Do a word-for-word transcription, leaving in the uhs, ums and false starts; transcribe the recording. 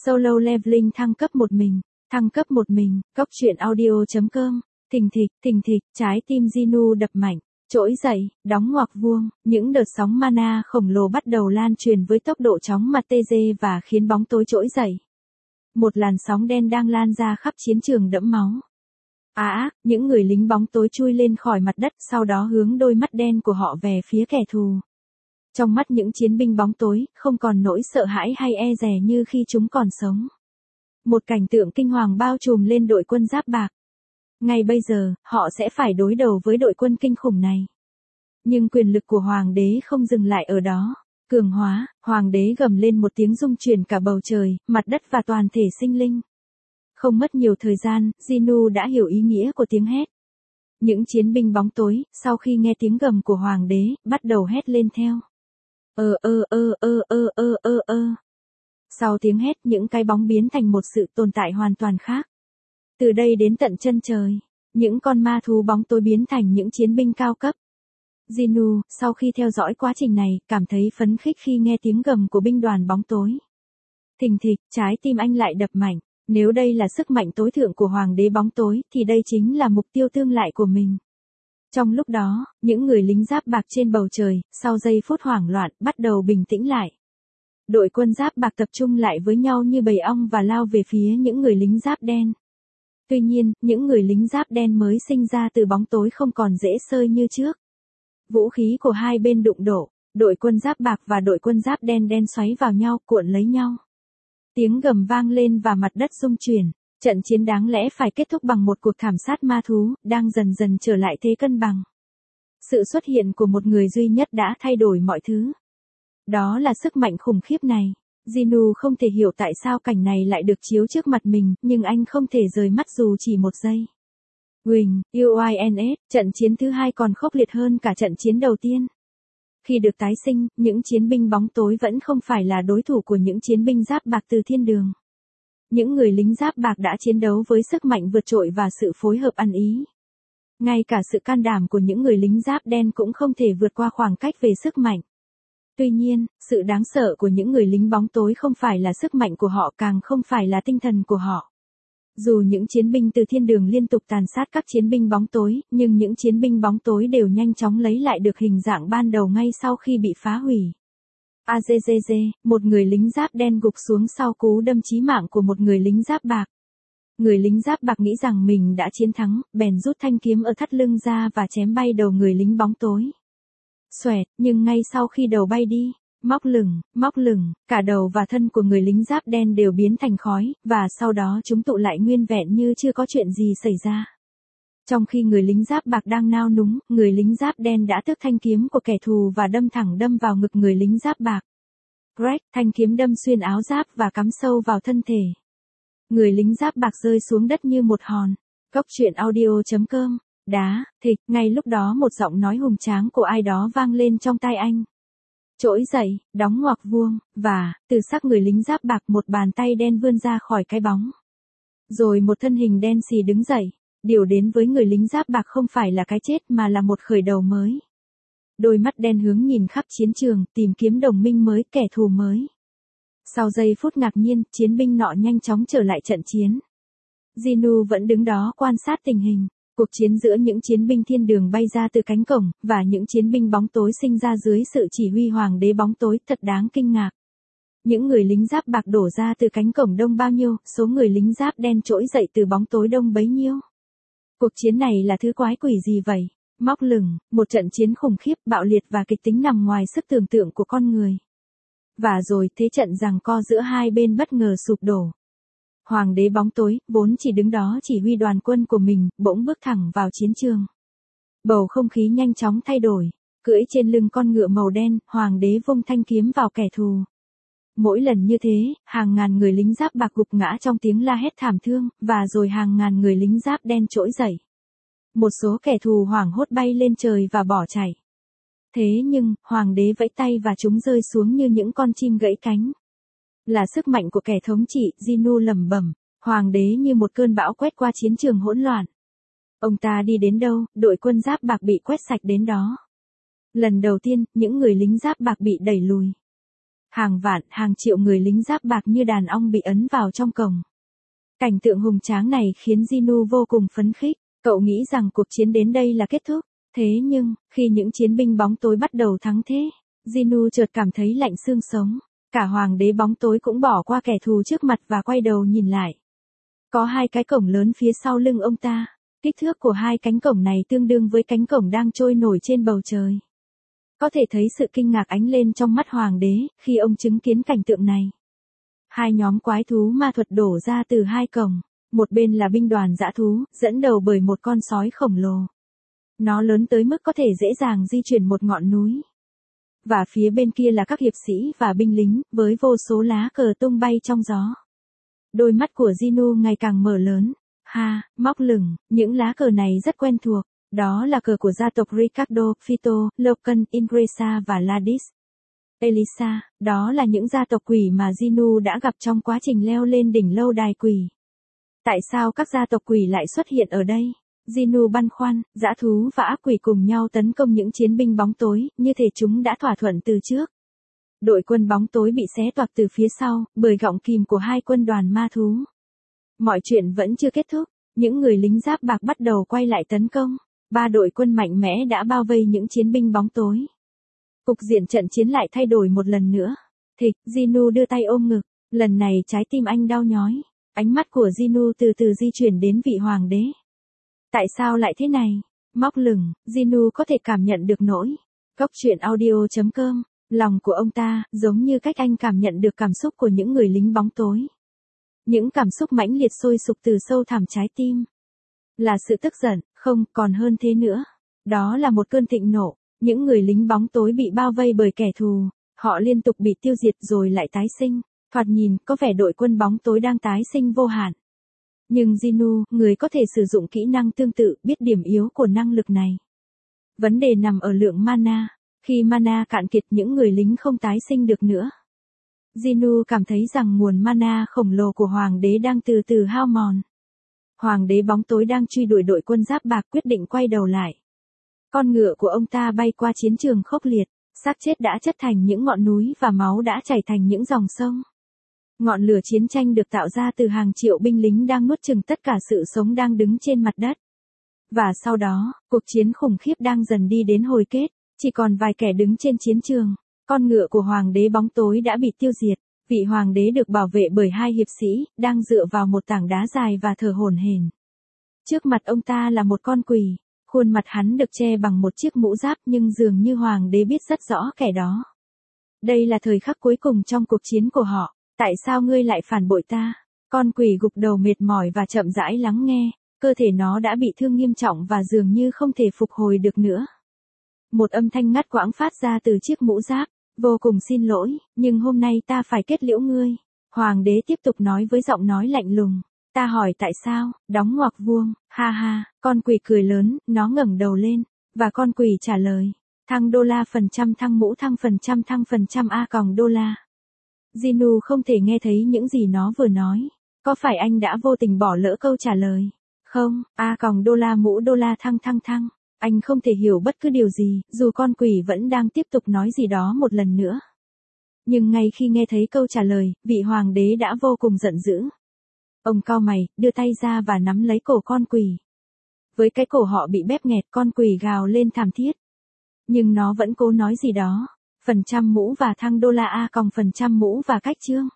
Solo Leveling thăng cấp một mình, thăng cấp một mình, Cốc truyện audio chấm com, thình thịch, thình thịch, trái tim Jinu đập mạnh, trỗi dậy, đóng ngoặc vuông, những đợt sóng mana khổng lồ bắt đầu lan truyền với tốc độ chóng mặt tê dê và khiến bóng tối trỗi dậy. Một làn sóng đen đang lan ra khắp chiến trường đẫm máu. Á ác, những người lính bóng tối chui lên khỏi mặt đất, sau đó hướng đôi mắt đen của họ về phía kẻ thù. Trong mắt những chiến binh bóng tối, không còn nỗi sợ hãi hay e dè như khi chúng còn sống. Một cảnh tượng kinh hoàng bao trùm lên đội quân giáp bạc. Ngay bây giờ, họ sẽ phải đối đầu với đội quân kinh khủng này. Nhưng quyền lực của hoàng đế không dừng lại ở đó. Cường hóa, hoàng đế gầm lên một tiếng rung chuyển cả bầu trời, mặt đất và toàn thể sinh linh. Không mất nhiều thời gian, Jinu đã hiểu ý nghĩa của tiếng hét. Những chiến binh bóng tối, sau khi nghe tiếng gầm của hoàng đế, bắt đầu hét lên theo. Ơ ơ ơ ơ ơ ơ ơ ơ. Sau tiếng hét, những cái bóng biến thành một sự tồn tại hoàn toàn khác. Từ đây đến tận chân trời, những con ma thú bóng tối biến thành những chiến binh cao cấp. Jinu, sau khi theo dõi quá trình này, cảm thấy phấn khích khi nghe tiếng gầm của binh đoàn bóng tối. Thình thịch, trái tim anh lại đập mạnh. Nếu đây là sức mạnh tối thượng của hoàng đế bóng tối, thì đây chính là mục tiêu tương lai của mình. Trong lúc đó, những người lính giáp bạc trên bầu trời, sau giây phút hoảng loạn, bắt đầu bình tĩnh lại. Đội quân giáp bạc tập trung lại với nhau như bầy ong và lao về phía những người lính giáp đen. Tuy nhiên, những người lính giáp đen mới sinh ra từ bóng tối không còn dễ sơi như trước. Vũ khí của hai bên đụng độ, đội quân giáp bạc và đội quân giáp đen đen xoáy vào nhau, cuộn lấy nhau. Tiếng gầm vang lên và mặt đất rung chuyển. Trận chiến đáng lẽ phải kết thúc bằng một cuộc thảm sát ma thú, đang dần dần trở lại thế cân bằng. Sự xuất hiện của một người duy nhất đã thay đổi mọi thứ. Đó là sức mạnh khủng khiếp này. Jinu không thể hiểu tại sao cảnh này lại được chiếu trước mặt mình, nhưng anh không thể rời mắt dù chỉ một giây. Wing, u i en ét, trận chiến thứ hai còn khốc liệt hơn cả trận chiến đầu tiên. Khi được tái sinh, những chiến binh bóng tối vẫn không phải là đối thủ của những chiến binh giáp bạc từ thiên đường. Những người lính giáp bạc đã chiến đấu với sức mạnh vượt trội và sự phối hợp ăn ý. Ngay cả sự can đảm của những người lính giáp đen cũng không thể vượt qua khoảng cách về sức mạnh. Tuy nhiên, sự đáng sợ của những người lính bóng tối không phải là sức mạnh của họ, càng không phải là tinh thần của họ. Dù những chiến binh từ thiên đường liên tục tàn sát các chiến binh bóng tối, nhưng những chiến binh bóng tối đều nhanh chóng lấy lại được hình dạng ban đầu ngay sau khi bị phá hủy. Azezeze, một người lính giáp đen gục xuống sau cú đâm chí mạng của một người lính giáp bạc. Người lính giáp bạc nghĩ rằng mình đã chiến thắng, bèn rút thanh kiếm ở thắt lưng ra và chém bay đầu người lính bóng tối. Xoẹt, nhưng ngay sau khi đầu bay đi, móc lửng, móc lửng, cả đầu và thân của người lính giáp đen đều biến thành khói, và sau đó chúng tụ lại nguyên vẹn như chưa có chuyện gì xảy ra. Trong khi người lính giáp bạc đang nao núng, người lính giáp đen đã tước thanh kiếm của kẻ thù và đâm thẳng đâm vào ngực người lính giáp bạc. Greg, thanh kiếm đâm xuyên áo giáp và cắm sâu vào thân thể. Người lính giáp bạc rơi xuống đất như một hòn. Cốc truyện audio chấm com, đá, thịt, ngay lúc đó một giọng nói hùng tráng của ai đó vang lên trong tai anh. Trỗi dậy, đóng ngoặc vuông, và, từ xác người lính giáp bạc một bàn tay đen vươn ra khỏi cái bóng. Rồi một thân hình đen xì đứng dậy. Điều đến với người lính giáp bạc không phải là cái chết mà là một khởi đầu mới. Đôi mắt đen hướng nhìn khắp chiến trường, tìm kiếm đồng minh mới, kẻ thù mới. Sau giây phút ngạc nhiên, chiến binh nọ nhanh chóng trở lại trận chiến. Jinu vẫn đứng đó quan sát tình hình. Cuộc chiến giữa những chiến binh thiên đường bay ra từ cánh cổng, và những chiến binh bóng tối sinh ra dưới sự chỉ huy hoàng đế bóng tối, thật đáng kinh ngạc. Những người lính giáp bạc đổ ra từ cánh cổng đông bao nhiêu, số người lính giáp đen trỗi dậy từ bóng tối đông bấy nhiêu. Cuộc chiến này là thứ quái quỷ gì vậy? Móc lửng, một trận chiến khủng khiếp, bạo liệt và kịch tính nằm ngoài sức tưởng tượng của con người. Và rồi, thế trận giằng co giữa hai bên bất ngờ sụp đổ. Hoàng đế bóng tối, vốn chỉ đứng đó chỉ huy đoàn quân của mình, bỗng bước thẳng vào chiến trường. Bầu không khí nhanh chóng thay đổi. Cưỡi trên lưng con ngựa màu đen, hoàng đế vung thanh kiếm vào kẻ thù. Mỗi lần như thế, hàng ngàn người lính giáp bạc gục ngã trong tiếng la hét thảm thương, và rồi hàng ngàn người lính giáp đen trỗi dậy. Một số kẻ thù hoảng hốt bay lên trời và bỏ chạy. Thế nhưng, hoàng đế vẫy tay và chúng rơi xuống như những con chim gãy cánh. Là sức mạnh của kẻ thống trị, Jinu lẩm bẩm, hoàng đế như một cơn bão quét qua chiến trường hỗn loạn. Ông ta đi đến đâu, đội quân giáp bạc bị quét sạch đến đó. Lần đầu tiên, những người lính giáp bạc bị đẩy lùi. Hàng vạn, hàng triệu người lính giáp bạc như đàn ong bị ấn vào trong cổng. Cảnh tượng hùng tráng này khiến Jinu vô cùng phấn khích, cậu nghĩ rằng cuộc chiến đến đây là kết thúc. Thế nhưng, khi những chiến binh bóng tối bắt đầu thắng thế, Jinu chợt cảm thấy lạnh xương sống. Cả hoàng đế bóng tối cũng bỏ qua kẻ thù trước mặt và quay đầu nhìn lại. Có hai cái cổng lớn phía sau lưng ông ta. Kích thước của hai cánh cổng này tương đương với cánh cổng đang trôi nổi trên bầu trời. Có thể thấy sự kinh ngạc ánh lên trong mắt hoàng đế khi ông chứng kiến cảnh tượng này. Hai nhóm quái thú ma thuật đổ ra từ hai cổng. Một bên là binh đoàn dã thú, dẫn đầu bởi một con sói khổng lồ. Nó lớn tới mức có thể dễ dàng di chuyển một ngọn núi. Và phía bên kia là các hiệp sĩ và binh lính, với vô số lá cờ tung bay trong gió. Đôi mắt của Jinu ngày càng mở lớn. Ha, móc lửng, những lá cờ này rất quen thuộc. Đó là cờ của gia tộc Ricardo, Fito, Loken, Ingresa và Ladis. Elisa, đó là những gia tộc quỷ mà Jinu đã gặp trong quá trình leo lên đỉnh lâu đài quỷ. Tại sao các gia tộc quỷ lại xuất hiện ở đây? Jinu băn khoăn, dã thú và ác quỷ cùng nhau tấn công những chiến binh bóng tối, như thể chúng đã thỏa thuận từ trước. Đội quân bóng tối bị xé toạc từ phía sau, bởi gọng kìm của hai quân đoàn ma thú. Mọi chuyện vẫn chưa kết thúc, những người lính giáp bạc bắt đầu quay lại tấn công. Ba đội quân mạnh mẽ đã bao vây những chiến binh bóng tối. Cục diện trận chiến lại thay đổi một lần nữa. Thịch, Jinu đưa tay ôm ngực, lần này trái tim anh đau nhói. Ánh mắt của Jinu từ từ di chuyển đến vị hoàng đế. Tại sao lại thế này? Móc lửng, Jinu có thể cảm nhận được nỗi. Góc truyện audio chấm com, lòng của ông ta, giống như cách anh cảm nhận được cảm xúc của những người lính bóng tối. Những cảm xúc mãnh liệt sôi sục từ sâu thẳm trái tim. Là sự tức giận, không, còn hơn thế nữa. Đó là một cơn thịnh nộ. Những người lính bóng tối bị bao vây bởi kẻ thù. Họ liên tục bị tiêu diệt rồi lại tái sinh. Thoạt nhìn, có vẻ đội quân bóng tối đang tái sinh vô hạn. Nhưng Jinu, người có thể sử dụng kỹ năng tương tự, biết điểm yếu của năng lực này. Vấn đề nằm ở lượng mana. Khi mana cạn kiệt, những người lính không tái sinh được nữa. Jinu cảm thấy rằng nguồn mana khổng lồ của hoàng đế đang từ từ hao mòn. Hoàng đế bóng tối đang truy đuổi đội quân giáp bạc, quyết định quay đầu lại. Con ngựa của ông ta bay qua chiến trường khốc liệt, xác chết đã chất thành những ngọn núi và máu đã chảy thành những dòng sông. Ngọn lửa chiến tranh được tạo ra từ hàng triệu binh lính đang nuốt chửng tất cả sự sống đang đứng trên mặt đất. Và sau đó, cuộc chiến khủng khiếp đang dần đi đến hồi kết, chỉ còn vài kẻ đứng trên chiến trường. Con ngựa của hoàng đế bóng tối đã bị tiêu diệt, vị hoàng đế được bảo vệ bởi hai hiệp sĩ, đang dựa vào một tảng đá dài và thở hổn hển. Trước mặt ông ta là một con quỷ, khuôn mặt hắn được che bằng một chiếc mũ giáp, nhưng dường như hoàng đế biết rất rõ kẻ đó. Đây là thời khắc cuối cùng trong cuộc chiến của họ. Tại sao ngươi lại phản bội ta? Con quỷ gục đầu mệt mỏi và chậm rãi lắng nghe, cơ thể nó đã bị thương nghiêm trọng và dường như không thể phục hồi được nữa. Một âm thanh ngắt quãng phát ra từ chiếc mũ giáp, vô cùng xin lỗi, nhưng hôm nay ta phải kết liễu ngươi. Hoàng đế tiếp tục nói với giọng nói lạnh lùng. Ta hỏi tại sao, đóng ngoặc vuông, ha ha, con quỷ cười lớn, nó ngẩng đầu lên, và con quỷ trả lời. Thăng đô la phần trăm thăng mũ thăng phần trăm thăng phần trăm a còng đô la. Jinu không thể nghe thấy những gì nó vừa nói. Có phải anh đã vô tình bỏ lỡ câu trả lời? Không, a còng đô la mũ đô la thăng thăng thăng. Anh không thể hiểu bất cứ điều gì, dù con quỷ vẫn đang tiếp tục nói gì đó một lần nữa. Nhưng ngay khi nghe thấy câu trả lời, vị hoàng đế đã vô cùng giận dữ. Ông cau mày, đưa tay ra và nắm lấy cổ con quỷ. Với cái cổ họ bị bép nghẹt, con quỷ gào lên thảm thiết. Nhưng nó vẫn cố nói gì đó. Phần trăm mũ và thăng đô la a còng phần trăm mũ và cách chương.